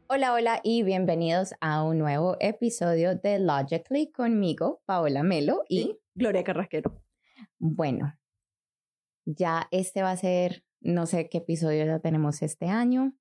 Hola, hola y bienvenidos a un nuevo episodio de Logically conmigo, Paola Melo y Gloria Carrasquero. Bueno, ya este va a ser, no sé qué episodio ya tenemos este año,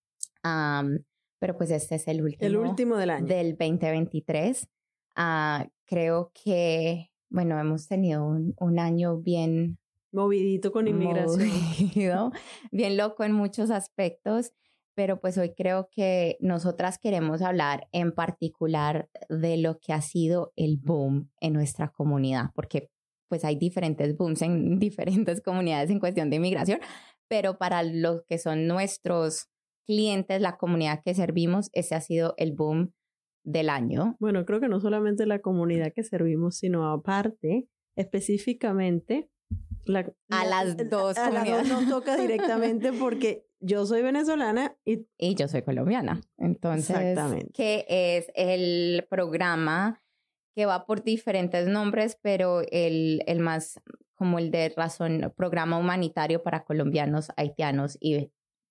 pero pues este es el último del año. Del 2023. Creo que, bueno, hemos tenido un año bien movidito con inmigración. Movido, bien loco en muchos aspectos. Pero pues hoy creo que nosotras queremos hablar en particular de lo que ha sido el boom en nuestra comunidad, porque pues hay diferentes booms en diferentes comunidades en cuestión de inmigración, pero para los que son nuestros clientes, la comunidad que servimos, ese ha sido el boom del año. Bueno, creo que no solamente la comunidad que servimos, sino aparte, específicamente, a las dos comunidades. Nos toca directamente porque yo soy venezolana y yo soy colombiana. Entonces, que es el programa que va por diferentes nombres, pero el más como el de razón, programa humanitario para colombianos, haitianos y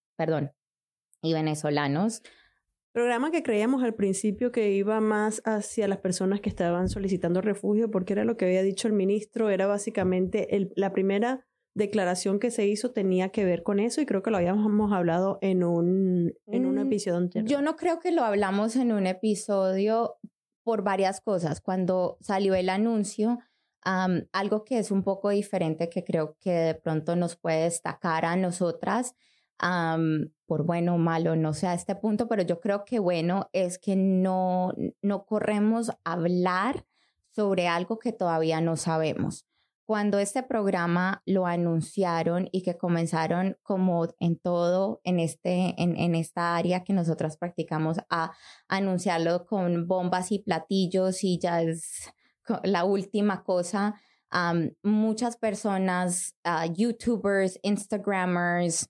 venezolanos. Programa que creíamos al principio que iba más hacia las personas que estaban solicitando refugio, porque era lo que había dicho el ministro, era básicamente la primera declaración que se hizo tenía que ver con eso y creo que lo habíamos hablado en un episodio anterior. Yo no creo que lo hablamos en un episodio por varias cosas. Cuando salió el anuncio, algo que es un poco diferente que creo que de pronto nos puede destacar a nosotras, por bueno o malo, no sé a este punto, pero yo creo que bueno es que no corremos a hablar sobre algo que todavía no sabemos. Cuando este programa lo anunciaron y que comenzaron como en todo, en esta área que nosotras practicamos, a anunciarlo con bombas y platillos y ya es la última cosa, muchas personas, YouTubers, Instagrammers,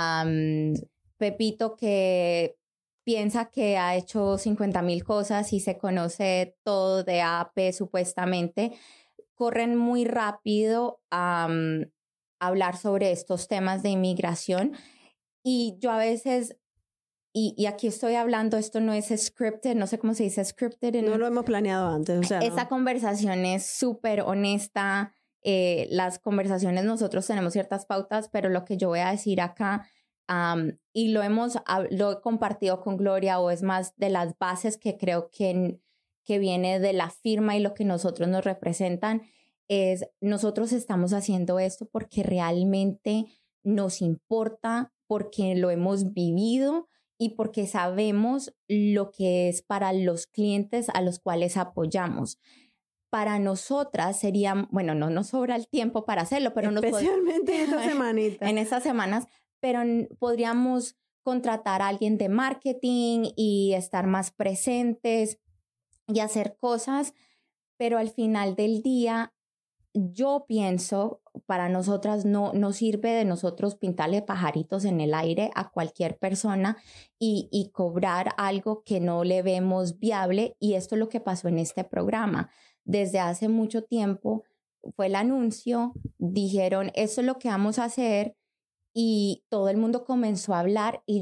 Pepito que piensa que ha hecho 50,000 cosas y se conoce todo de A a P supuestamente, corren muy rápido a hablar sobre estos temas de inmigración y yo a veces, y aquí estoy hablando, esto no es scripted, no sé cómo se dice scripted. No lo hemos planeado antes. O sea, esta conversación es súper honesta, las conversaciones nosotros tenemos ciertas pautas, pero lo que yo voy a decir acá, y lo he compartido con Gloria, o es más de las bases que creo que viene de la firma y lo que nosotros nos representan, es nosotros estamos haciendo esto porque realmente nos importa, porque lo hemos vivido y porque sabemos lo que es para los clientes a los cuales apoyamos. Para nosotras sería, bueno, no nos sobra el tiempo para hacerlo, pero especialmente en esta semanita. En estas semanas, pero podríamos contratar a alguien de marketing y estar más presentes y hacer cosas, pero al final del día, yo pienso, para nosotras no sirve de nosotros pintarle pajaritos en el aire a cualquier persona y cobrar algo que no le vemos viable, y esto es lo que pasó en este programa. Desde hace mucho tiempo fue el anuncio, dijeron, esto es lo que vamos a hacer, y todo el mundo comenzó a hablar, y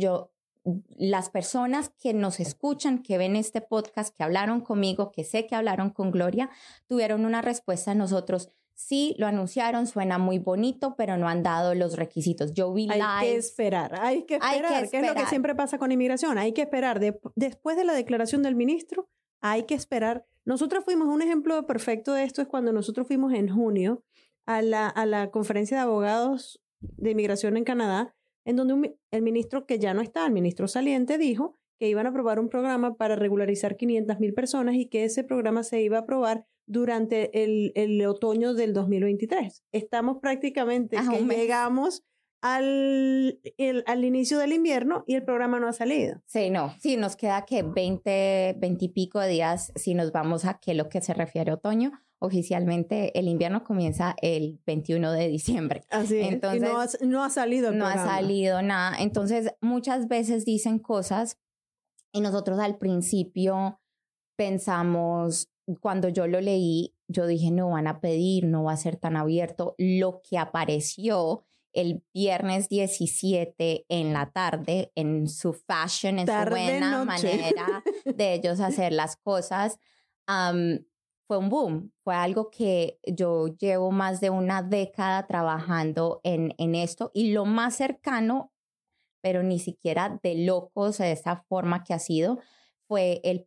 las personas que nos escuchan, que ven este podcast, que hablaron conmigo, que sé que hablaron con Gloria, tuvieron una respuesta a nosotros. Sí, lo anunciaron, suena muy bonito, pero no han dado los requisitos. Yo vi live. Hay que esperar, que es lo que siempre pasa con inmigración. Hay que esperar. Después de la declaración del ministro, hay que esperar. Nosotros fuimos, un ejemplo perfecto de esto es cuando nosotros fuimos en junio a la conferencia de abogados de inmigración en Canadá, en donde el ministro que ya no está, el ministro saliente, dijo que iban a aprobar un programa para regularizar 500,000 personas y que ese programa se iba a aprobar durante el otoño del 2023. Estamos prácticamente llegamos al inicio del invierno y el programa no ha salido. Sí, nos queda que 20 y pico de días si nos vamos a lo que se refiere a otoño. Oficialmente el invierno comienza el 21 de diciembre. Así es. Entonces, y no ha salido el programa. No ha salido nada. Entonces, muchas veces dicen cosas y nosotros al principio pensamos, cuando yo lo leí, yo dije, no van a pedir, no va a ser tan abierto. Lo que apareció el viernes 17 en la tarde, en su fashion, en su buena manera de ellos hacer las cosas. Fue un boom, fue algo que yo llevo más de una década trabajando en esto, y lo más cercano, pero ni siquiera de locos de esa forma que ha sido, fue el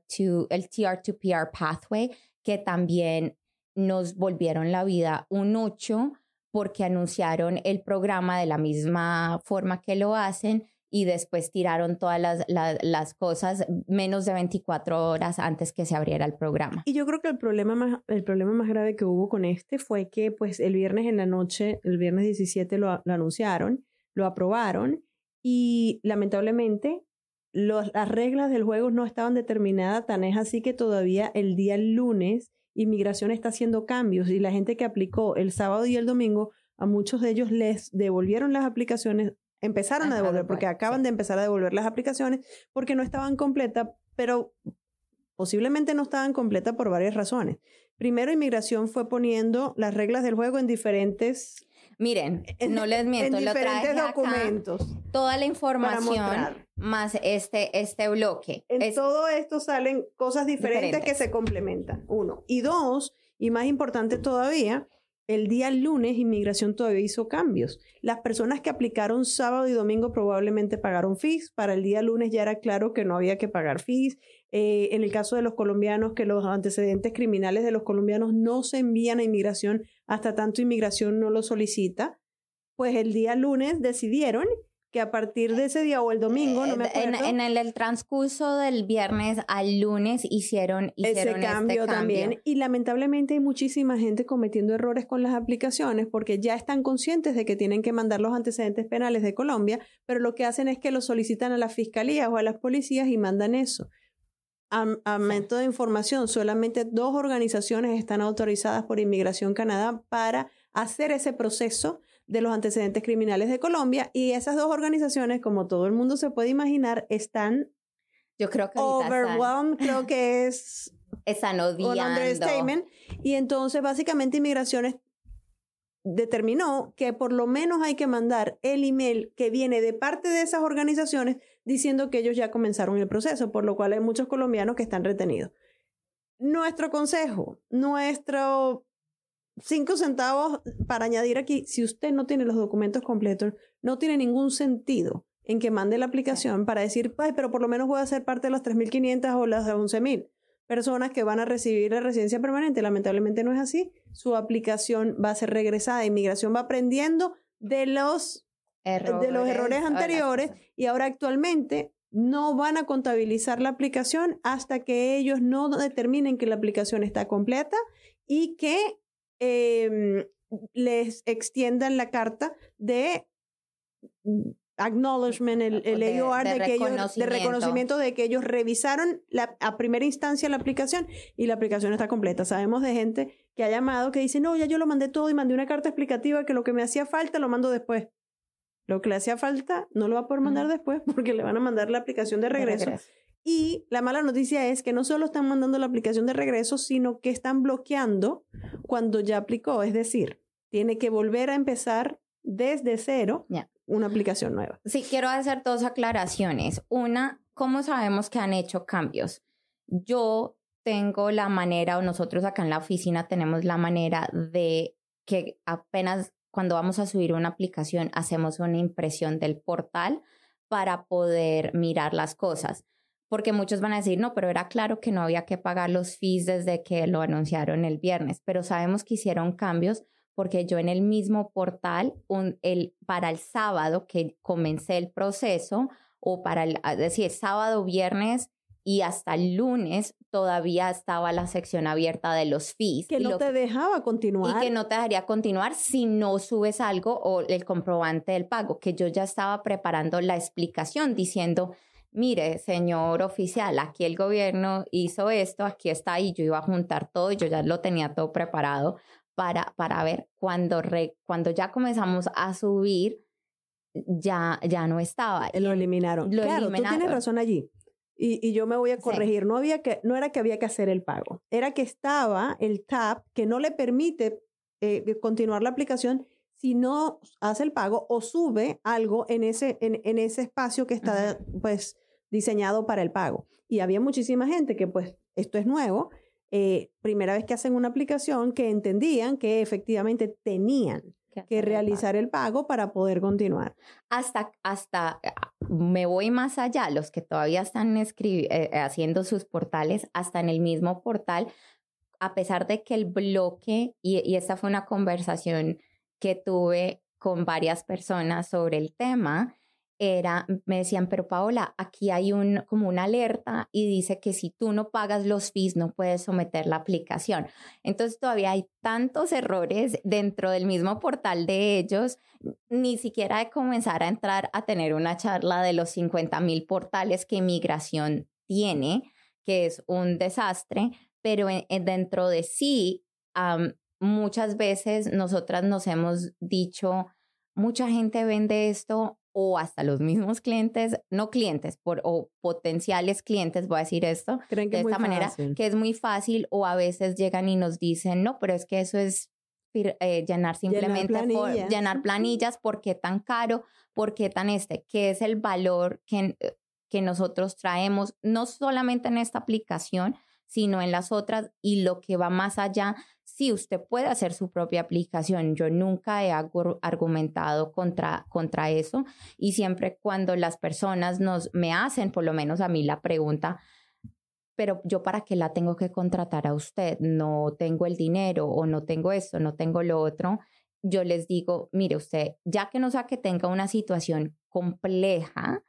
TR2PR Pathway, que también nos volvieron la vida un 8 porque anunciaron el programa de la misma forma que lo hacen y después tiraron todas las cosas menos de 24 horas antes que se abriera el programa. Y yo creo que el problema más grave que hubo con fue que pues el viernes en la noche, el viernes 17 lo anunciaron, lo aprobaron, y lamentablemente las reglas del juego no estaban determinadas, tan es así que todavía el día lunes Inmigración está haciendo cambios, y la gente que aplicó el sábado y el domingo, a muchos de ellos les devolvieron las aplicaciones, empezaron a devolver, porque acaban de empezar a devolver las aplicaciones porque no estaban completas, pero posiblemente no estaban completas por varias razones. Primero, Inmigración fue poniendo las reglas del juego en diferentes... Miren, no les miento, en diferentes documentos. Toda la información más este bloque. En todo esto salen cosas diferentes que se complementan, 1. Y 2, y más importante todavía, el día lunes Inmigración todavía hizo cambios. Las personas que aplicaron sábado y domingo probablemente pagaron fees. Para el día lunes ya era claro que no había que pagar fees. En el caso de los colombianos, que los antecedentes criminales de los colombianos no se envían a Inmigración hasta tanto Inmigración no lo solicita. Pues el día lunes decidieron que a partir de ese día o el domingo, no me acuerdo. En el transcurso del viernes al lunes hicieron ese cambio también. Y lamentablemente hay muchísima gente cometiendo errores con las aplicaciones porque ya están conscientes de que tienen que mandar los antecedentes penales de Colombia, pero lo que hacen es que los solicitan a las fiscalías o a las policías y mandan eso. A método de información, solamente 2 organizaciones están autorizadas por Inmigración Canadá para hacer ese proceso de los antecedentes criminales de Colombia, y esas 2 organizaciones, como todo el mundo se puede imaginar, están overwhelmed, creo que están odiando. Un understatement. Y entonces básicamente Inmigración determinó que por lo menos hay que mandar el email que viene de parte de esas organizaciones diciendo que ellos ya comenzaron el proceso, por lo cual hay muchos colombianos que están retenidos. Nuestro consejo, nuestro 5 centavos para añadir aquí: si usted no tiene los documentos completos, no tiene ningún sentido en que mande la aplicación para decir, ay, pero por lo menos voy a ser parte de las 3.500 o las 11.000 personas que van a recibir la residencia permanente. Lamentablemente no es así. Su aplicación va a ser regresada. Inmigración va aprendiendo de los errores anteriores, y ahora actualmente no van a contabilizar la aplicación hasta que ellos no determinen que la aplicación está completa y que les extiendan la carta de acknowledgement, el AOR de reconocimiento de que ellos revisaron a primera instancia la aplicación y la aplicación está completa. Sabemos de gente que ha llamado que dice, no, ya yo lo mandé todo y mandé una carta explicativa que lo que me hacía falta lo mando después. Lo que le hacía falta no lo va a poder mandar después porque le van a mandar la aplicación de regreso. Y la mala noticia es que no solo están mandando la aplicación de regreso, sino que están bloqueando cuando ya aplicó. Es decir, tiene que volver a empezar desde cero una aplicación nueva. Sí, quiero hacer 2 aclaraciones. Una, ¿cómo sabemos que han hecho cambios? Yo tengo la manera, o nosotros acá en la oficina tenemos la manera de que apenas cuando vamos a subir una aplicación hacemos una impresión del portal para poder mirar las cosas. Porque muchos van a decir, no, pero era claro que no había que pagar los fees desde que lo anunciaron el viernes. Pero sabemos que hicieron cambios porque yo en el mismo portal, para el sábado que comencé el proceso, o es decir, sábado, viernes y hasta el lunes, todavía estaba la sección abierta de los fees. Que no te dejaba continuar. Y que no te dejaría continuar si no subes algo o el comprobante del pago, que yo ya estaba preparando la explicación diciendo, mire, señor oficial, aquí el gobierno hizo esto, aquí está, y yo iba a juntar todo y yo ya lo tenía todo preparado para ver cuando ya comenzamos a subir, ya no estaba. Lo eliminaron. Tú tienes razón allí. Y yo me voy a corregir. Sí. No era que había que hacer el pago. Era que estaba el tab que no le permite continuar la aplicación si no hace el pago o sube algo en ese espacio que está pues diseñado para el pago. Y había muchísima gente que pues esto es nuevo, primera vez que hacen una aplicación, que entendían que efectivamente tenían que realizar el pago para poder continuar. Hasta me voy más allá, los que todavía están haciendo sus portales, hasta en el mismo portal, a pesar de que el bloque, y esta fue una conversación que tuve con varias personas sobre el tema, me decían, pero Paola, aquí hay como una alerta y dice que si tú no pagas los fees no puedes someter la aplicación. Entonces todavía hay tantos errores dentro del mismo portal de ellos, ni siquiera de comenzar a entrar a tener una charla de los 50,000 portales que Inmigración tiene, que es un desastre, pero dentro de sí, muchas veces nosotras nos hemos dicho, mucha gente vende esto, o hasta los mismos clientes, no clientes, o potenciales clientes, voy a decir esto, creen que de esta manera, que es muy fácil, o a veces llegan y nos dicen, no, pero es que eso es llenar planillas, ¿por qué tan caro? ¿Por qué tan ¿Qué es el valor que nosotros traemos, no solamente en esta aplicación, sino en las otras, y lo que va más allá? Sí, usted puede hacer su propia aplicación. Yo nunca he argumentado contra eso, y siempre cuando las personas me hacen, por lo menos a mí, la pregunta, pero yo ¿para qué la tengo que contratar a usted? No tengo el dinero, o no tengo esto, no tengo lo otro. Yo les digo, mire usted, ya que no sea que tenga una situación compleja,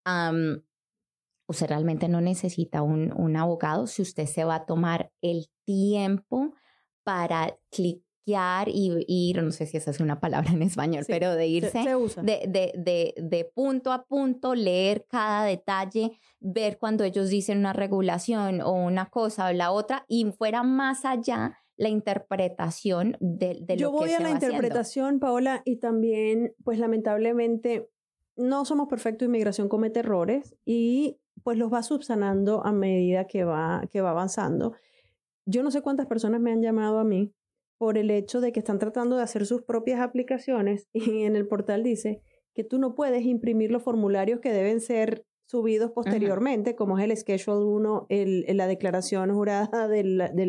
usted realmente no necesita un abogado si usted se va a tomar el tiempo para cliquear y ir, no sé si esa es una palabra en español, sí, pero de irse se usa. De punto a punto, leer cada detalle, ver cuando ellos dicen una regulación o una cosa o la otra, y fuera más allá la interpretación de lo que se va haciendo. Yo voy a la interpretación, Paola, y también, pues lamentablemente, no somos perfectos, Inmigración comete errores y pues los va subsanando a medida que va avanzando. Yo no sé cuántas personas me han llamado a mí por el hecho de que están tratando de hacer sus propias aplicaciones, y en el portal dice que tú no puedes imprimir los formularios que deben ser subidos posteriormente, como es el Schedule 1, la declaración jurada de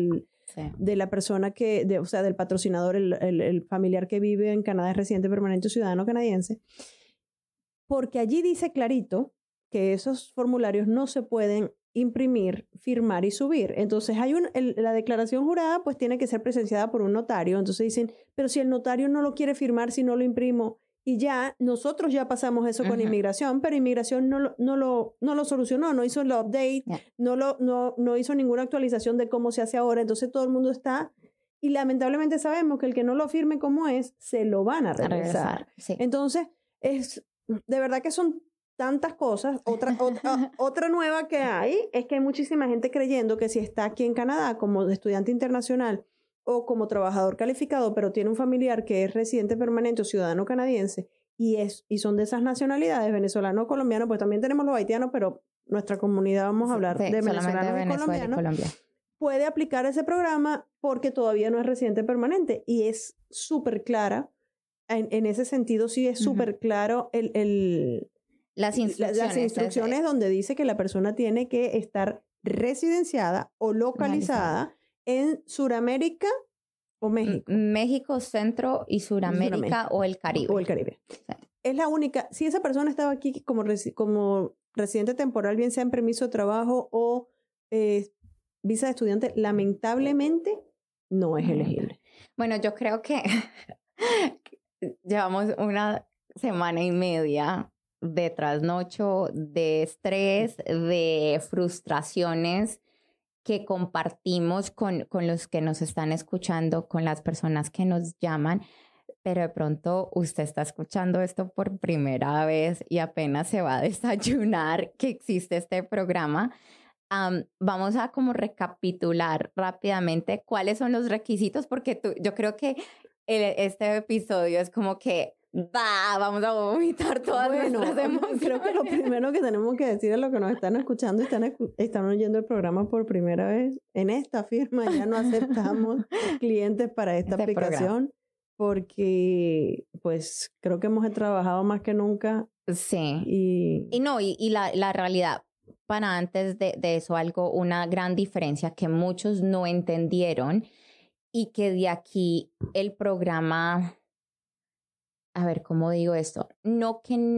la persona o sea, del patrocinador, el familiar que vive en Canadá, es residente permanente o ciudadano canadiense, porque allí dice clarito que esos formularios no se pueden imprimir, firmar y subir. Entonces la declaración jurada pues tiene que ser presenciada por un notario. Entonces dicen, pero si el notario no lo quiere firmar, si no lo imprimo, y ya nosotros ya pasamos eso con Inmigración, pero Inmigración no lo solucionó, no hizo el update, no hizo ninguna actualización de cómo se hace ahora. Entonces todo el mundo está, y lamentablemente sabemos que el que no lo firme como es, se lo van a regresar. Sí. Entonces de verdad que son tantas cosas. Otra nueva que hay es que hay muchísima gente creyendo que si está aquí en Canadá como estudiante internacional o como trabajador calificado, pero tiene un familiar que es residente permanente o ciudadano canadiense y son de esas nacionalidades, venezolano o colombiano, pues también tenemos los haitianos, pero nuestra comunidad vamos a hablar de venezolanos y colombianos, puede aplicar ese programa porque todavía no es residente permanente, y es súper clara en ese sentido. Sí es súper claro las instrucciones donde dice que la persona tiene que estar residenciada o localizada en Suramérica o México. México, Centro y Suramérica o el Caribe. Sí. Es la única. Si esa persona estaba aquí como residente temporal, bien sea en permiso de trabajo o visa de estudiante, lamentablemente no es elegible. Bueno, yo creo que llevamos una semana y media de trasnocho, de estrés, de frustraciones que compartimos con los que nos están escuchando, con las personas que nos llaman, pero de pronto usted está escuchando esto por primera vez y apenas se va a desayunar que existe este programa. Vamos a como recapitular rápidamente cuáles son los requisitos, porque yo creo que este episodio es como que vamos a vomitar todas nuestras emociones. Creo que lo primero que tenemos que decir a los que nos están escuchando y están oyendo el programa por primera vez, en esta firma ya no aceptamos clientes para esta aplicación. porque pues creo que hemos trabajado más que nunca. Sí. Y la realidad, para antes de eso, una gran diferencia que muchos no entendieron y que de aquí el programa, a ver, ¿cómo digo esto? No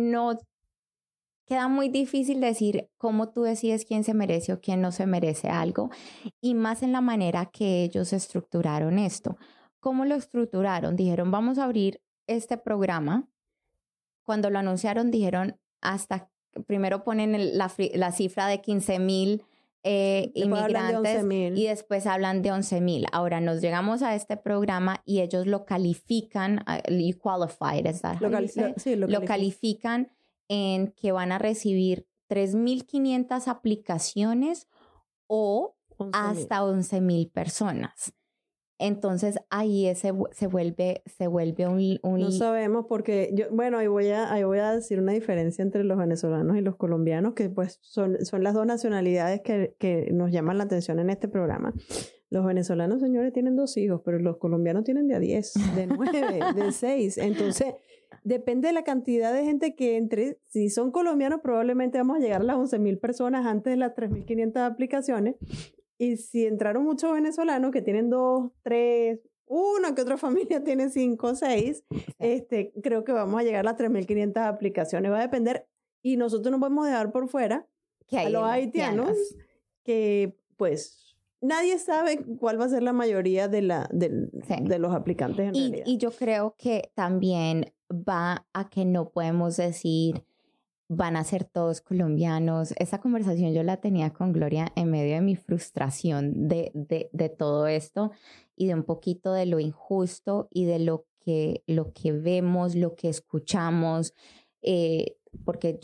queda muy difícil decir cómo tú decides quién se merece o quién no se merece algo, y más en la manera que ellos estructuraron esto. ¿Cómo lo estructuraron? Dijeron, vamos a abrir este programa. Cuando lo anunciaron, dijeron, primero ponen la cifra de 15,000 inmigrantes y después hablan de 11,000. Ahora nos llegamos a este programa y ellos lo califican, you qualified, lo califican en que van a recibir 3,500 aplicaciones o 11,000. Hasta 11,000 personas. Entonces ahí se vuelve un... No sabemos porque, ahí voy a decir una diferencia entre los venezolanos y los colombianos, que pues son las dos nacionalidades que nos llaman la atención en este programa. Los venezolanos, señores, tienen 2 hijos, pero los colombianos tienen de a 10, de 9, de 6. Entonces, depende de la cantidad de gente que entre. Si son colombianos, probablemente vamos a llegar a las 11,000 personas antes de las 3,500 aplicaciones. Y si entraron muchos venezolanos que tienen 2, 3, una que otra familia tiene 5, 6, creo que vamos a llegar a las 3,500 aplicaciones. Va a depender. Y nosotros no podemos dejar por fuera a los haitianos, que pues nadie sabe cuál va a ser la mayoría de los aplicantes en realidad. Y yo creo que también va a que no podemos decir van a ser todos colombianos. Esa conversación yo la tenía con Gloria en medio de mi frustración de todo esto y de un poquito de lo injusto y de lo que vemos, lo que escuchamos, porque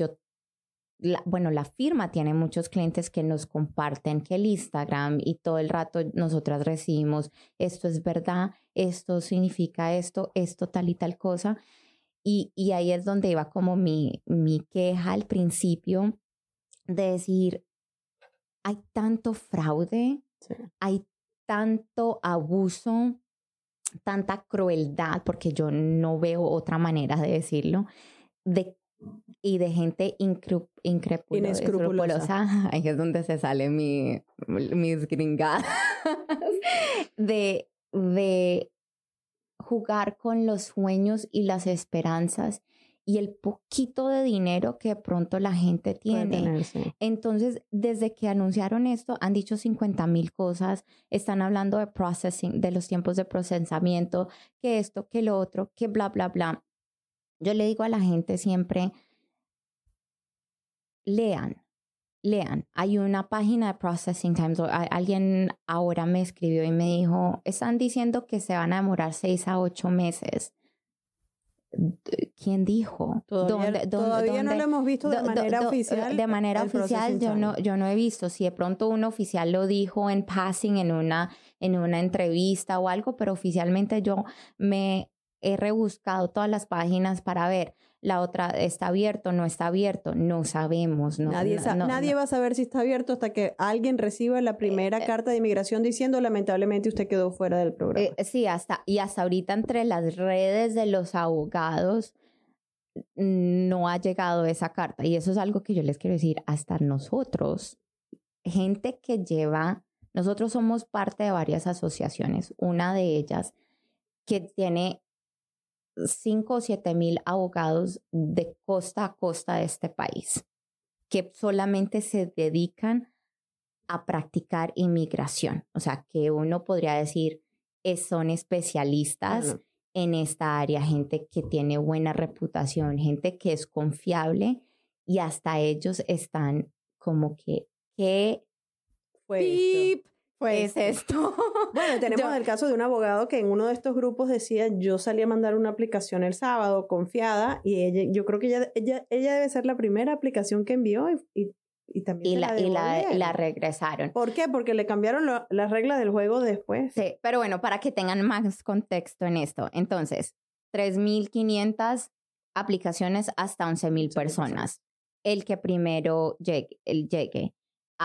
la firma tiene muchos clientes que nos comparten que el Instagram y todo el rato nosotras recibimos esto es verdad, esto significa esto tal y tal cosa. Y ahí es donde iba como mi queja al principio de decir, hay tanto fraude, sí, hay tanto abuso, tanta crueldad, porque yo no veo otra manera de decirlo, y de gente inescrupulosa. Ahí es donde se sale mis gringadas, de jugar con los sueños y las esperanzas y el poquito de dinero que de pronto la gente tiene. Entonces, desde que anunciaron esto, han dicho 50,000 cosas, están hablando de processing, de los tiempos de procesamiento, que esto, que lo otro, que bla, bla, bla. Yo le digo a la gente siempre, lean. Hay una página de Processing Times. Alguien ahora me escribió y me dijo, están diciendo que se van a demorar 6 a 8 meses. ¿Quién dijo? Todavía no lo hemos visto de manera oficial. De manera oficial yo no he visto. Si de pronto un oficial lo dijo en passing en una entrevista o algo, pero oficialmente yo me he rebuscado todas las páginas para ver. La otra, ¿está abierto? ¿No está abierto? No sabemos. Nadie va a saber si está abierto hasta que alguien reciba la primera carta de inmigración diciendo lamentablemente usted quedó fuera del programa. Sí, hasta ahorita entre las redes de los abogados no ha llegado esa carta. Y eso es algo que yo les quiero decir, hasta nosotros, gente que nosotros somos parte de varias asociaciones, una de ellas que tiene 5 o 7,000 abogados de costa a costa de este país que solamente se dedican a practicar inmigración. O sea, que uno podría decir son especialistas en esta área, gente que tiene buena reputación, gente que es confiable y hasta ellos están como que, ¿qué fue esto? Pues esto. Bueno, tenemos el caso de un abogado que en uno de estos grupos decía, yo salí a mandar una aplicación el sábado confiada y yo creo que ella debe ser la primera aplicación que envió y también la regresaron. ¿Por qué? Porque le cambiaron las reglas del juego después. Sí, pero bueno, para que tengan más contexto en esto. Entonces, 3,500 aplicaciones hasta 11,000 personas. El que primero llegue.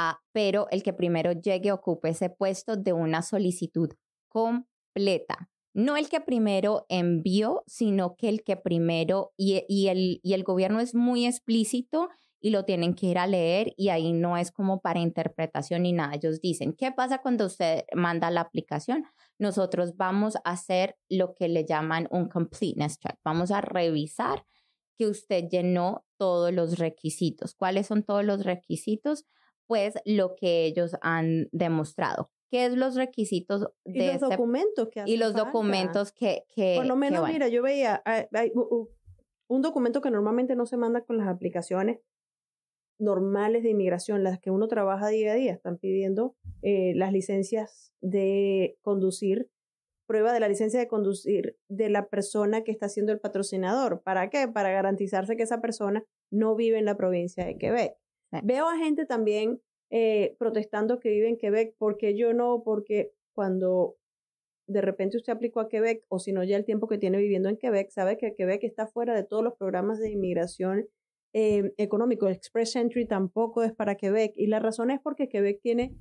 Pero el que primero llegue ocupe ese puesto de una solicitud completa. no el que primero envió, sino que el que primero, y el gobierno es muy explícito y lo tienen que ir a leer y ahí no es como para interpretación ni nada. Ellos dicen, ¿qué pasa cuando usted manda la aplicación? Nosotros vamos a hacer lo que le llaman un completeness check. Vamos a revisar que usted llenó todos los requisitos. ¿Cuáles son todos los requisitos? Pues lo que ellos han demostrado. ¿Qué es los requisitos de los documentos que hacen y los falta? Documentos que por lo menos, mira, yo veía hay un documento que normalmente no se manda con las aplicaciones normales de inmigración, las que uno trabaja día a día, están pidiendo las licencias de conducir, prueba de la licencia de conducir de la persona que está siendo el patrocinador. ¿Para qué? Para garantizarse que esa persona no vive en la provincia de Quebec. Sí. Veo a gente también protestando que vive en Quebec, porque yo no, porque cuando de repente usted aplicó a Quebec, o si no ya el tiempo que tiene viviendo en Quebec, sabe que Quebec está fuera de todos los programas de inmigración económico. Express Entry tampoco es para Quebec, y la razón es porque Quebec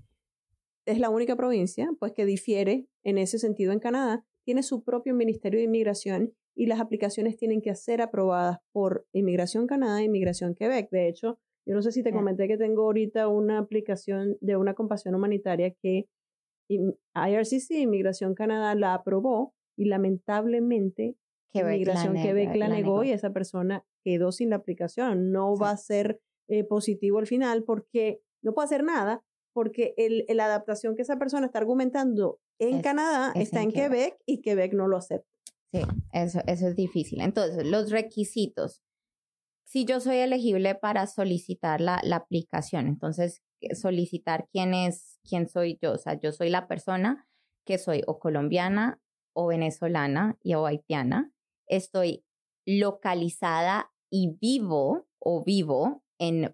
es la única provincia pues que difiere en ese sentido en Canadá, tiene su propio Ministerio de Inmigración y las aplicaciones tienen que ser aprobadas por Inmigración Canadá e Inmigración Quebec. De hecho, yo no sé si te comenté que tengo ahorita una aplicación de una compasión humanitaria que IRCC, Inmigración Canadá, la aprobó y lamentablemente Inmigración Quebec la negó y esa persona quedó sin la aplicación. No va a ser positivo al final porque no puede hacer nada porque la adaptación que esa persona está argumentando en Canadá está en Quebec y Quebec no lo acepta. Sí, eso es difícil. Entonces, los requisitos. Si yo soy elegible para solicitar la aplicación, entonces solicitar quién soy yo. O sea, yo soy la persona que soy o colombiana o venezolana o haitiana. Estoy localizada y vivo en,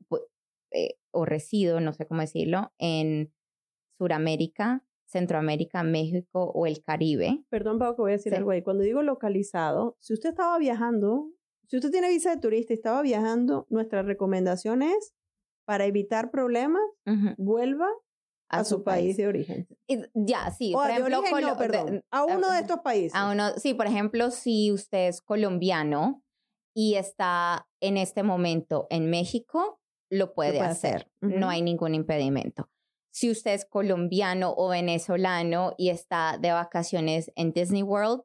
o resido, no sé cómo decirlo, en Suramérica, Centroamérica, México o el Caribe. Perdón, Pau, que voy a decir algo ahí. Cuando digo localizado, si usted estaba viajando, si usted tiene visa de turista y estaba viajando, nuestra recomendación es, para evitar problemas, vuelva a su país de origen. Ya, sí. O por ejemplo, de origen, no, perdón. A uno de estos países. Sí, por ejemplo, si usted es colombiano y está en este momento en México, lo puede hacer. No hay ningún impedimento. Si usted es colombiano o venezolano y está de vacaciones en Disney World,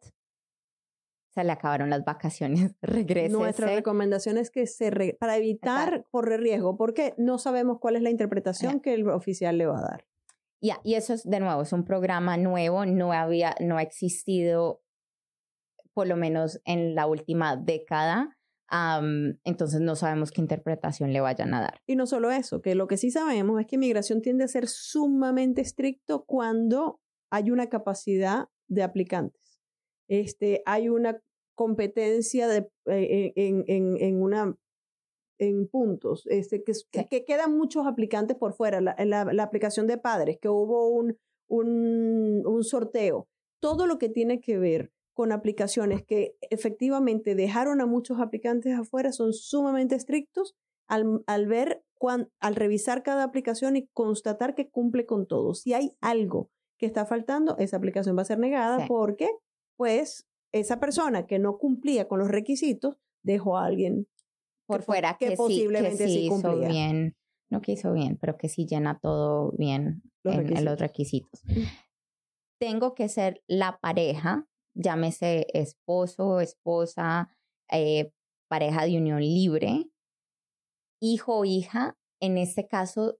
se le acabaron las vacaciones, regrese. Nuestra recomendación es que para evitar correr riesgo, porque no sabemos cuál es la interpretación que el oficial le va a dar. Y eso es, de nuevo, es un programa nuevo, no ha existido por lo menos en la última década. Entonces no sabemos qué interpretación le vayan a dar. Y no solo eso, que lo que sí sabemos es que inmigración tiende a ser sumamente estricto cuando hay una capacidad de aplicantes. Hay una competencia en puntos, que quedan muchos aplicantes por fuera. La aplicación de padres, que hubo un sorteo, todo lo que tiene que ver con aplicaciones que efectivamente dejaron a muchos aplicantes afuera son sumamente estrictos al revisar cada aplicación y constatar que cumple con todo. Si hay algo que está faltando, esa aplicación va a ser negada porque, pues, esa persona que no cumplía con los requisitos dejó a alguien por fuera que posiblemente sí cumplía. Hizo bien, no que hizo bien, pero que sí llena todo bien en los requisitos. Tengo que ser la pareja, llámese esposo, esposa, pareja de unión libre, hijo o hija. En este caso,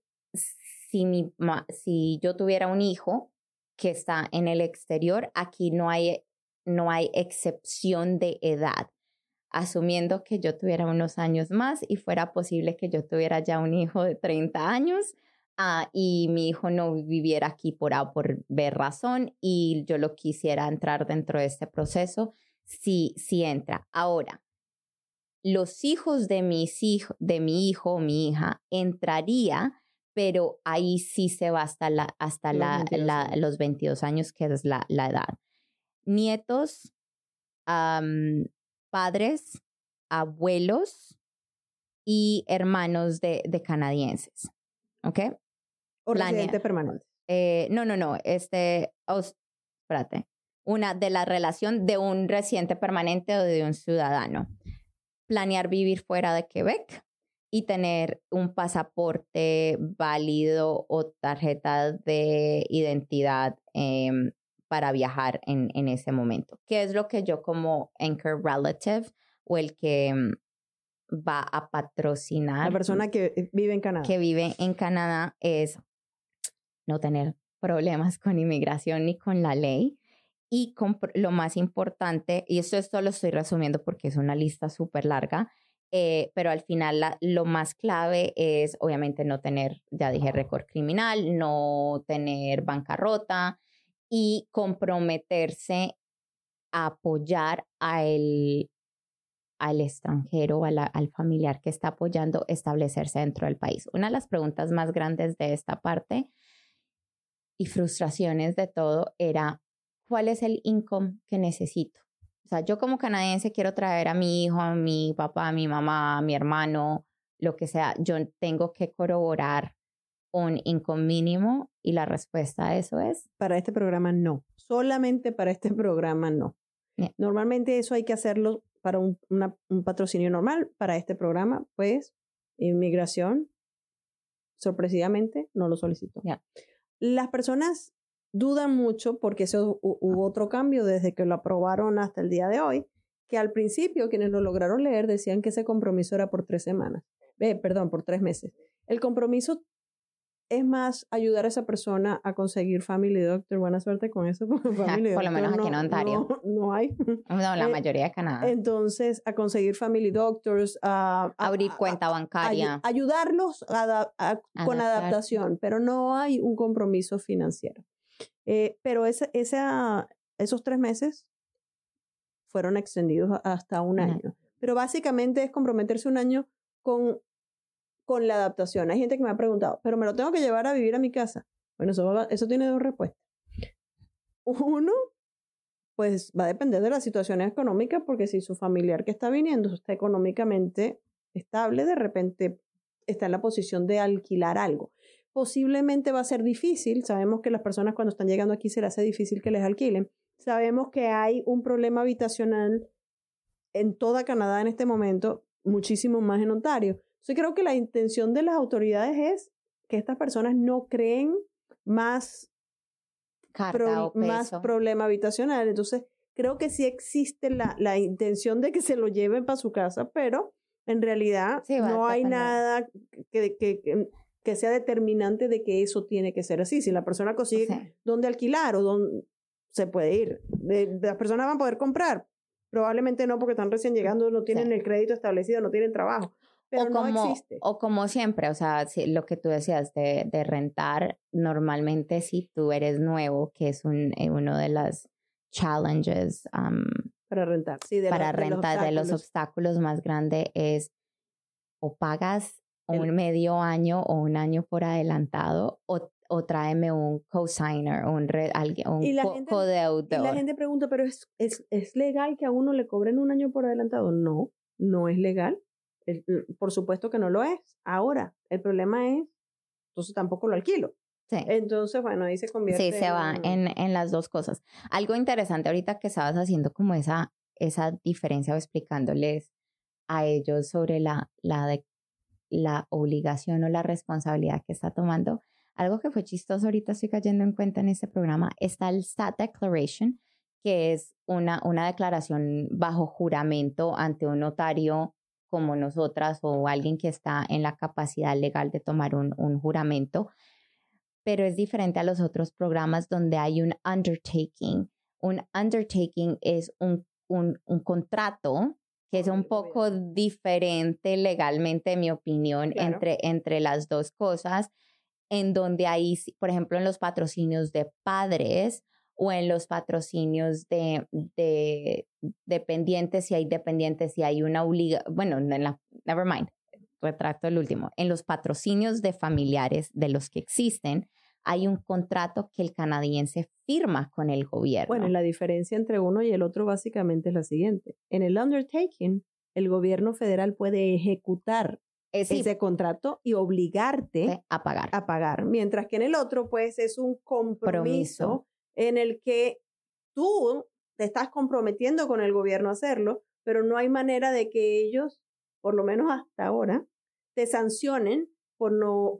si yo tuviera un hijo que está en el exterior, aquí no hay excepción de edad. Asumiendo que yo tuviera unos años más y fuera posible que yo tuviera ya un hijo de 30 años y mi hijo no viviera aquí por B razón y yo lo quisiera entrar dentro de este proceso, sí entra. Ahora, los hijos de mi hijo o mi hija entraría, pero ahí sí se va hasta los 22 años, que es la edad. Nietos, padres, abuelos y hermanos de canadienses, ¿ok? ¿O residente permanente? No. Espérate. una de la relación de un residente permanente o de un ciudadano. Planear vivir fuera de Quebec y tener un pasaporte válido o tarjeta de identidad para viajar en ese momento. ¿Qué es lo que yo como anchor relative o el que va a patrocinar? La persona que vive en Canadá. Que vive en Canadá es no tener problemas con inmigración ni con la ley. Y lo más importante, y esto lo estoy resumiendo porque es una lista súper larga, pero al final lo más clave es obviamente no tener, ya dije, récord criminal, no tener bancarrota y comprometerse a apoyar al extranjero o al familiar que está apoyando establecerse dentro del país. Una de las preguntas más grandes de esta parte y frustraciones de todo era, ¿cuál es el income que necesito? O sea, yo como canadiense quiero traer a mi hijo, a mi papá, a mi mamá, a mi hermano, lo que sea. Yo tengo que corroborar un income mínimo y la respuesta a eso es... Para este programa no. Solamente para este programa no. Yeah. Normalmente eso hay que hacerlo para un patrocinio normal. Para este programa, pues, inmigración, sorpresivamente, no lo solicitó. Yeah. Las personas dudan mucho porque hubo otro cambio desde que lo aprobaron hasta el día de hoy, que al principio quienes lo lograron leer decían que ese compromiso era por 3 semanas. Por 3 meses. El compromiso es más ayudar a esa persona a conseguir Family Doctor. Buena suerte con eso. Porque Family por lo menos aquí en Ontario. No hay. No, la mayoría de Canadá. Entonces, a conseguir Family Doctors. Abrir cuenta bancaria. Ayudarlos con adaptación, pero no hay un compromiso financiero. Pero esos 3 meses fueron extendidos hasta un año. Pero básicamente es comprometerse un año con la adaptación. Hay gente que me ha preguntado, ¿pero me lo tengo que llevar a vivir a mi casa? Bueno, eso tiene 2 respuestas. Uno, pues va a depender de la situación económica, porque si su familiar que está viniendo está económicamente estable, de repente está en la posición de alquilar algo. Posiblemente va a ser difícil. Sabemos que las personas cuando están llegando aquí se les hace difícil que les alquilen. Sabemos que hay un problema habitacional en toda Canadá en este momento, muchísimo más en Ontario. Yo creo que la intención de las autoridades es que estas personas no creen más problema habitacional. Entonces, creo que sí existe la intención de que se lo lleven para su casa, pero en realidad no hay nada que sea determinante de que eso tiene que ser así. Si la persona consigue dónde alquilar o dónde se puede ir, las personas van a poder comprar. Probablemente no, porque están recién llegando, no tienen el crédito establecido, no tienen trabajo. Pero no existe. O como siempre, o sea, lo que tú decías de rentar, normalmente si tú eres nuevo, que es uno de los challenges para rentar, de los obstáculos más grande es o pagas un medio año o un año por adelantado o tráeme un cosigner o un codeudor. Y la gente pregunta, ¿pero es legal que a uno le cobren un año por adelantado? No, no es legal. Por supuesto que no lo es. Ahora, el problema es, entonces tampoco lo alquilo. Sí. Entonces, bueno, ahí se convierte. Sí, se va en las dos cosas. Algo interesante ahorita que estabas haciendo como esa diferencia o explicándoles a ellos sobre la obligación o la responsabilidad que está tomando. Algo que fue chistoso, ahorita estoy cayendo en cuenta en este programa, está el Stat Declaration, que es una declaración bajo juramento ante un notario como nosotras o alguien que está en la capacidad legal de tomar un juramento, pero es diferente a los otros programas donde hay un undertaking. Un undertaking es un contrato que es un poco diferente legalmente, en mi opinión, claro, entre las dos cosas, en donde hay, por ejemplo, en los patrocinios de padres o en los patrocinios de dependientes, si hay dependientes, si hay una never mind, retracto el último. En los patrocinios de familiares de los que existen, hay un contrato que el canadiense firma con el gobierno. Bueno, la diferencia entre uno y el otro básicamente es la siguiente. En el undertaking, el gobierno federal puede ejecutar ese contrato y obligarte a pagar. Mientras que en el otro, pues, es un compromiso en el que tú te estás comprometiendo con el gobierno a hacerlo, pero no hay manera de que ellos, por lo menos hasta ahora, te sancionen por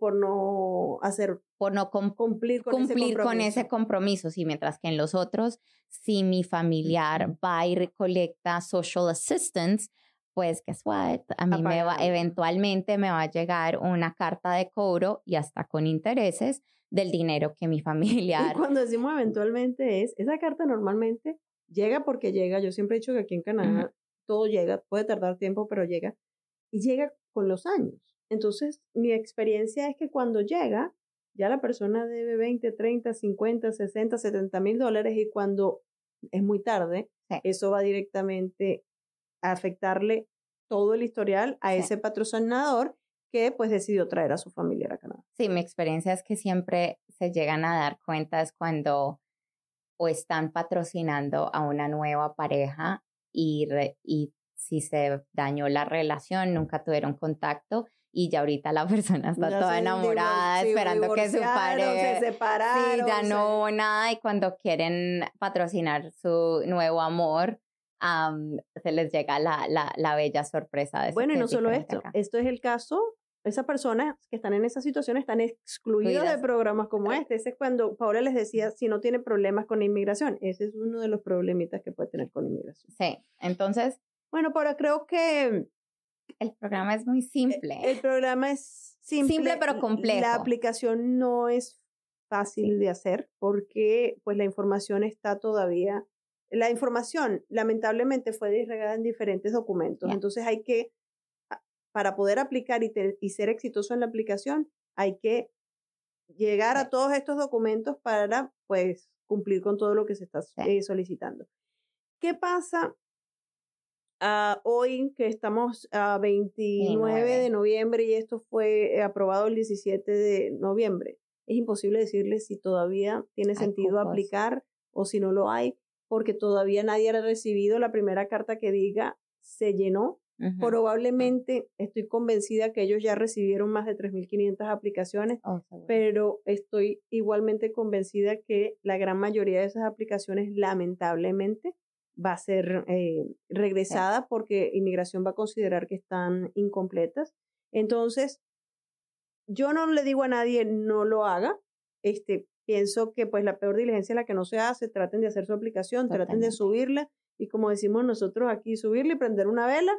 no hacer, por no cumplir con ese compromiso. Sí, mientras que en los otros, si mi familiar va y recolecta social assistance, pues, guess what? A mí eventualmente me va a llegar una carta de cobro y hasta con intereses del dinero que mi familiar... Y cuando decimos eventualmente esa carta normalmente llega porque llega. Yo siempre he dicho que aquí en Canadá todo llega, puede tardar tiempo, pero llega. Y llega con los años. Entonces, mi experiencia es que cuando llega, ya la persona debe 20, 30, 50, 60, $70,000 y cuando es muy tarde, eso va directamente a afectarle todo el historial a ese patrocinador que pues decidió traer a su familia a Canadá. Sí, mi experiencia es que siempre se llegan a dar cuenta es cuando o están patrocinando a una nueva pareja y si se dañó la relación, nunca tuvieron contacto y ya ahorita la persona está toda enamorada, esperando que su pareja se separaron. Sí, ya no hubo nada y cuando quieren patrocinar su nuevo amor, se les llega la bella sorpresa de bueno, y no solo esto es el caso, esas personas que están en esa situación están excluidas de programas como este. Ese es cuando Paola les decía, si no tiene problemas con la inmigración, ese es uno de los problemitas que puede tener con la inmigración. Sí, entonces... Bueno, Paola, creo que... el programa es muy simple. El programa es simple. Simple pero complejo. La aplicación no es fácil de hacer porque pues la información está todavía... La información lamentablemente fue disgregada en diferentes documentos. Entonces hay que, para poder aplicar y ser exitoso en la aplicación, hay que llegar a todos estos documentos para pues cumplir con todo lo que se está solicitando. ¿Qué pasa hoy que estamos a 29 de noviembre y esto fue aprobado el 17 de noviembre? Es imposible decirles si todavía tiene sentido aplicar o si no lo hay, porque todavía nadie ha recibido la primera carta que diga se llenó. Probablemente estoy convencida que ellos ya recibieron más de 3,500 aplicaciones, pero estoy igualmente convencida que la gran mayoría de esas aplicaciones lamentablemente va a ser regresada porque inmigración va a considerar que están incompletas. Entonces, yo no le digo a nadie no lo haga. Pienso que pues la peor diligencia es la que no se hace. Traten de hacer su aplicación, traten de subirla y como decimos nosotros aquí, subirla y prender una vela.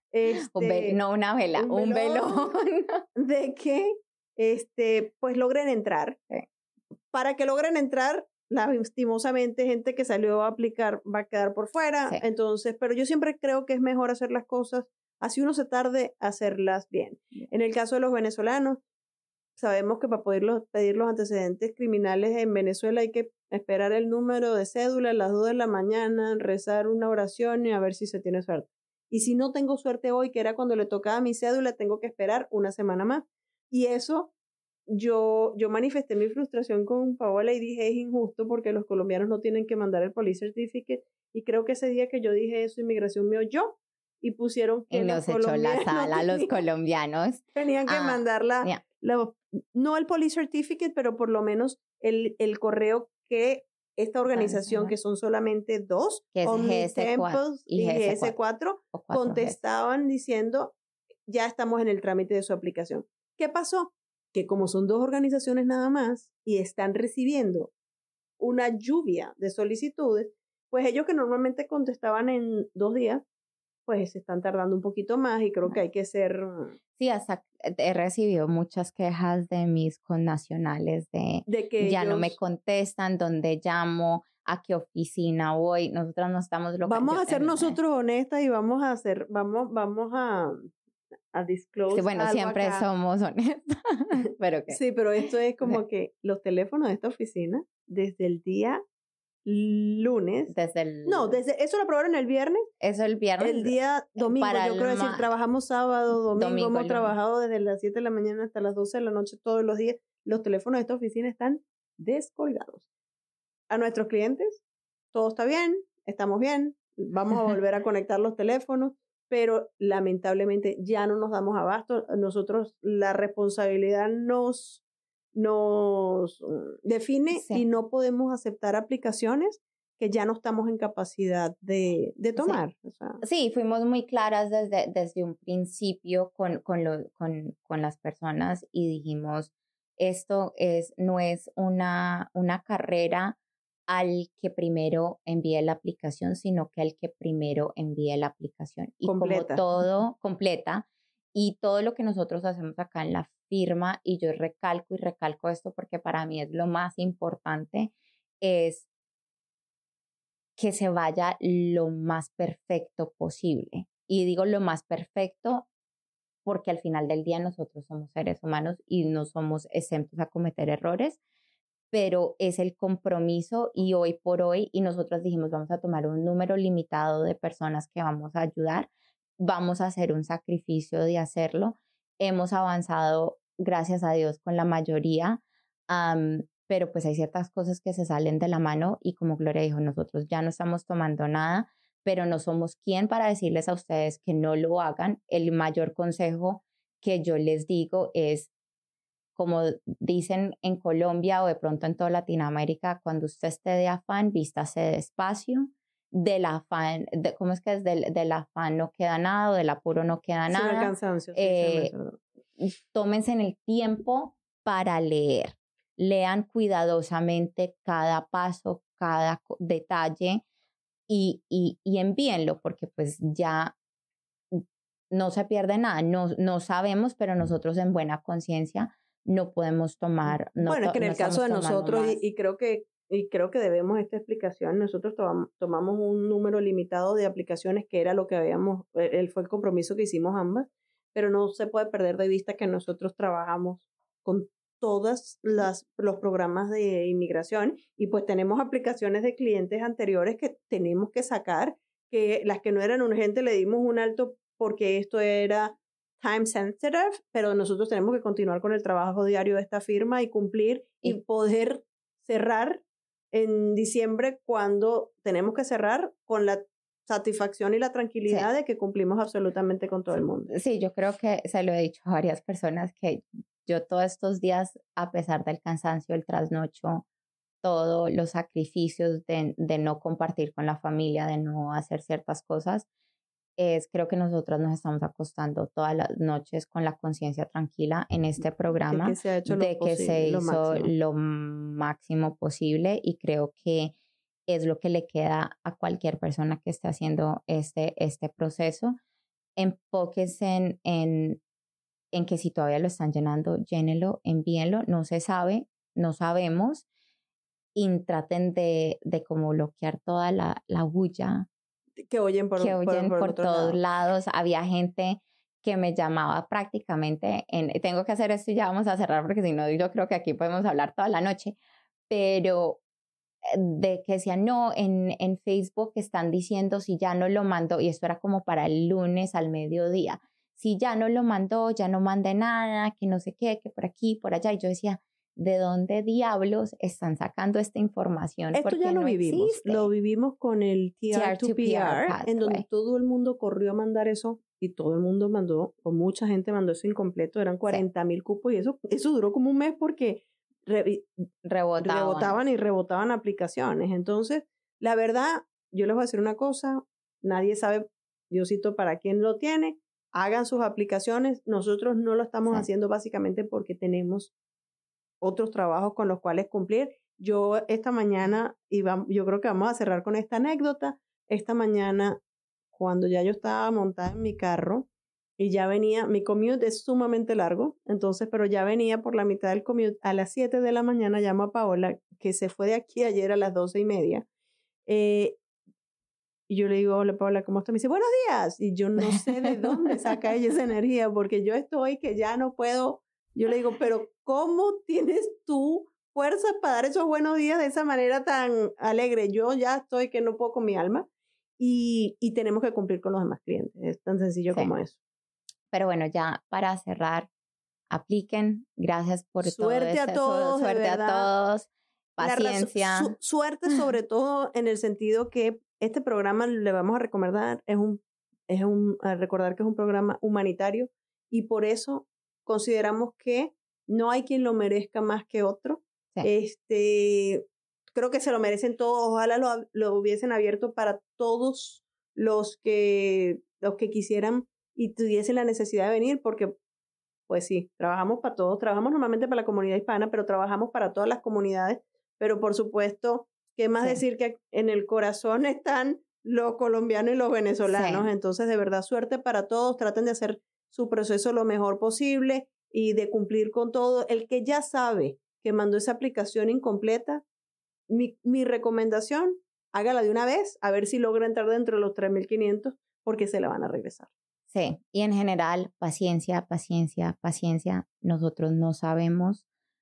No una vela, un velón. De que pues logren entrar. Para que logren entrar, lastimosamente gente que salió a aplicar va a quedar por fuera. Entonces, pero yo siempre creo que es mejor hacer las cosas así uno se tarde a hacerlas bien. En el caso de los venezolanos, sabemos que para poder pedir los antecedentes criminales en Venezuela hay que esperar el número de cédula a las 2 de la mañana, rezar una oración y a ver si se tiene suerte. Y si no tengo suerte hoy, que era cuando le tocaba mi cédula, tengo que esperar una semana más. Y eso, yo manifesté mi frustración con Paola y dije, es injusto porque los colombianos no tienen que mandar el police certificate. Y creo que ese día que yo dije eso, inmigración me oyó y pusieron que y nos echó la sala a los colombianos. Tenían que mandar no el police certificate, pero por lo menos el correo que esta organización, que son solamente dos, que es GS4 y GS4, contestaban diciendo, ya estamos en el trámite de su aplicación. ¿Qué pasó? Que como son dos organizaciones nada más y están recibiendo una lluvia de solicitudes, pues ellos que normalmente contestaban en 2 días, pues se están tardando un poquito más y creo que hay que ser... Sí, hasta he recibido muchas quejas de mis connacionales de que ya no me contestan, dónde llamo, a qué oficina voy. Nosotras no estamos locales. Vamos a ser nosotros honestas y vamos a disclose. Sí, bueno, siempre acá. Somos honestas. ¿Pero qué? Sí, pero esto es como que los teléfonos de esta oficina, desde el día lunes. Eso lo aprobaron el viernes. Eso el viernes. El día domingo, yo creo decir, trabajamos sábado, domingo hemos trabajado desde las 7 de la mañana hasta las 12 de la noche todos los días. Los teléfonos de esta oficina están descolgados. A nuestros clientes, todo está bien, estamos bien, vamos a volver a conectar los teléfonos, pero lamentablemente ya no nos damos abasto. Nosotros, la responsabilidad nos define y no podemos aceptar aplicaciones que ya no estamos en capacidad de tomar. Sí. O sea. Sí, fuimos muy claras desde un principio con las personas y dijimos, esto no es una carrera al que primero envíe la aplicación, sino que al que primero envíe la aplicación. Y completa. Como todo completa, y todo lo que nosotros hacemos acá en la firma, y yo recalco esto porque para mí es lo más importante, es que se vaya lo más perfecto posible. Y digo lo más perfecto porque al final del día nosotros somos seres humanos y no somos exentos a cometer errores, pero es el compromiso y hoy por hoy, y nosotros dijimos, vamos a tomar un número limitado de personas que vamos a ayudar, vamos a hacer un sacrificio de hacerlo. Hemos avanzado, gracias a Dios, con la mayoría, pero pues hay ciertas cosas que se salen de la mano y como Gloria dijo, nosotros ya no estamos tomando nada, pero no somos quien para decirles a ustedes que no lo hagan. El mayor consejo que yo les digo es, como dicen en Colombia o de pronto en toda Latinoamérica, cuando usted esté de afán, vístase despacio. Del afán, ¿cómo es que es? Del afán no queda nada, o del apuro no queda nada. Sin el cansancio. Tómense en el tiempo para leer. Lean cuidadosamente cada paso, cada detalle y envíenlo, porque pues ya no se pierde nada. No sabemos, pero nosotros en buena conciencia no podemos tomar. Bueno, es que en el caso de nosotros, y creo que debemos esta explicación, nosotros tomamos un número limitado de aplicaciones que era lo que fue el compromiso que hicimos ambas, pero no se puede perder de vista que nosotros trabajamos con todos los programas de inmigración y pues tenemos aplicaciones de clientes anteriores que tenemos que sacar, que las que no eran urgentes le dimos un alto porque esto era time sensitive, pero nosotros tenemos que continuar con el trabajo diario de esta firma y cumplir y poder cerrar en diciembre cuando tenemos que cerrar con la satisfacción y la tranquilidad de que cumplimos absolutamente con todo el mundo. Sí, yo creo que se lo he dicho a varias personas que yo todos estos días, a pesar del cansancio, el trasnocho, todos los sacrificios de no compartir con la familia, de no hacer ciertas cosas, creo que nosotros nos estamos acostando todas las noches con la conciencia tranquila en este programa, de que se hizo lo máximo posible, y creo que es lo que le queda a cualquier persona que esté haciendo este proceso. Enfóquense en que si todavía lo están llenando, llénenlo, envíenlo, no se sabe, no sabemos, y traten de como bloquear toda la bulla que oyen por todos lados. Había gente que me llamaba prácticamente tengo que hacer esto y ya vamos a cerrar porque si no yo creo que aquí podemos hablar toda la noche, pero de que decían, no, en Facebook están diciendo si ya no lo mandó, y esto era como para el lunes al mediodía, si ya no lo mandó, ya no mande nada, que no sé qué, que por aquí, por allá, y yo decía, ¿de dónde diablos están sacando esta información? Esto porque ya lo vivimos. Existe. Lo vivimos con el TR2PR, en donde todo el mundo corrió a mandar eso y todo el mundo mandó, o mucha gente mandó eso incompleto, eran 40,000 cupos y eso duró como un mes porque rebotaban aplicaciones. Entonces, la verdad, yo les voy a decir una cosa, nadie sabe, Diosito, para quién lo tiene, hagan sus aplicaciones, nosotros no lo estamos haciendo básicamente porque tenemos otros trabajos con los cuales cumplir. Yo esta mañana, yo creo que vamos a cerrar con esta anécdota, esta mañana cuando ya yo estaba montada en mi carro y ya venía, mi commute es sumamente largo, entonces, pero ya venía por la mitad del commute, a las 7 de la mañana llamo a Paola, que se fue de aquí ayer a las 12:30, y yo le digo, hola Paola, ¿cómo estás? Me dice, buenos días, y yo no sé de dónde saca ella esa energía, porque yo estoy que ya no puedo. Yo le digo, pero ¿cómo tienes tú fuerza para dar esos buenos días de esa manera tan alegre? Yo ya estoy que no puedo con mi alma y tenemos que cumplir con los demás clientes. Es tan sencillo como eso. Pero bueno, ya para cerrar, apliquen. Gracias por suerte todo a todos, suerte a todos, paciencia. Suerte sobre todo en el sentido que este programa le vamos a recomendar, a recordar que es un programa humanitario y por eso consideramos que no hay quien lo merezca más que otro. creo que se lo merecen todos. Ojalá lo hubiesen abierto para todos los que quisieran y tuviesen la necesidad de venir, porque pues sí, trabajamos para todos, trabajamos normalmente para la comunidad hispana, pero trabajamos para todas las comunidades, pero por supuesto, ¿qué más decir que en el corazón están los colombianos y los venezolanos? Entonces, de verdad, suerte para todos, traten de hacer su proceso lo mejor posible y de cumplir con todo. El que ya sabe que mandó esa aplicación incompleta, mi recomendación, hágala de una vez, a ver si logra entrar dentro de los 3,500, porque se la van a regresar. Sí, y en general, paciencia, paciencia, paciencia. Nosotros no sabemos,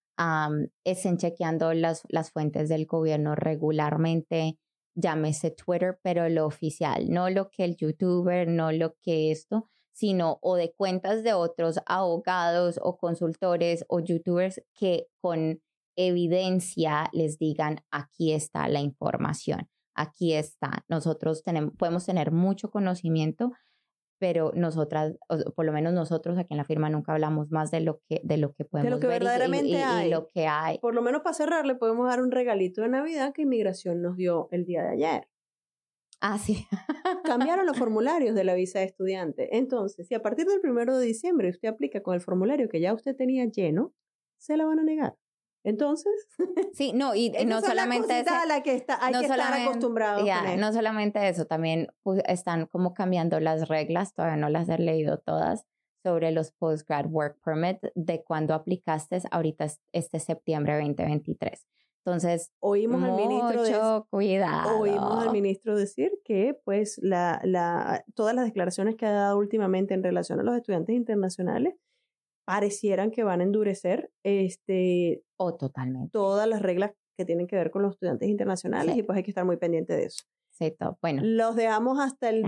estén chequeando las fuentes del gobierno regularmente, llámese Twitter, pero lo oficial, no lo que el youtuber, no lo que esto, sino o de cuentas de otros abogados o consultores o youtubers que con evidencia les digan, aquí está la información, aquí está. Nosotros podemos tener mucho conocimiento, pero nosotras, por lo menos nosotros aquí en la firma nunca hablamos más de lo que podemos de lo que ver verdaderamente hay. Y lo que hay. Por lo menos para cerrar, le podemos dar un regalito de Navidad que Inmigración nos dio el día de ayer. Ah, sí. Cambiaron los formularios de la visa de estudiante. Entonces, si a partir del 1 de diciembre usted aplica con el formulario que ya usted tenía lleno, se la van a negar. Entonces, sí, no, y no solamente eso, a la que hay que estar acostumbrados con eso. No solamente eso, también están como cambiando las reglas, todavía no las he leído todas, sobre los Postgrad Work Permit de cuando aplicaste ahorita este septiembre 2023. Entonces, oímos cuidado. Oímos al ministro decir que pues todas las declaraciones que ha dado últimamente en relación a los estudiantes internacionales parecieran que van a endurecer totalmente todas las reglas que tienen que ver con los estudiantes internacionales, y pues hay que estar muy pendiente de eso. Sí, bueno. Los dejamos hasta el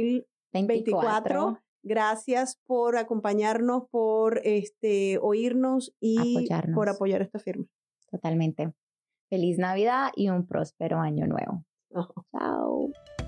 2024. Gracias por acompañarnos, por oírnos y por apoyar esta firma. Totalmente. Feliz Navidad y un próspero año nuevo. Chao.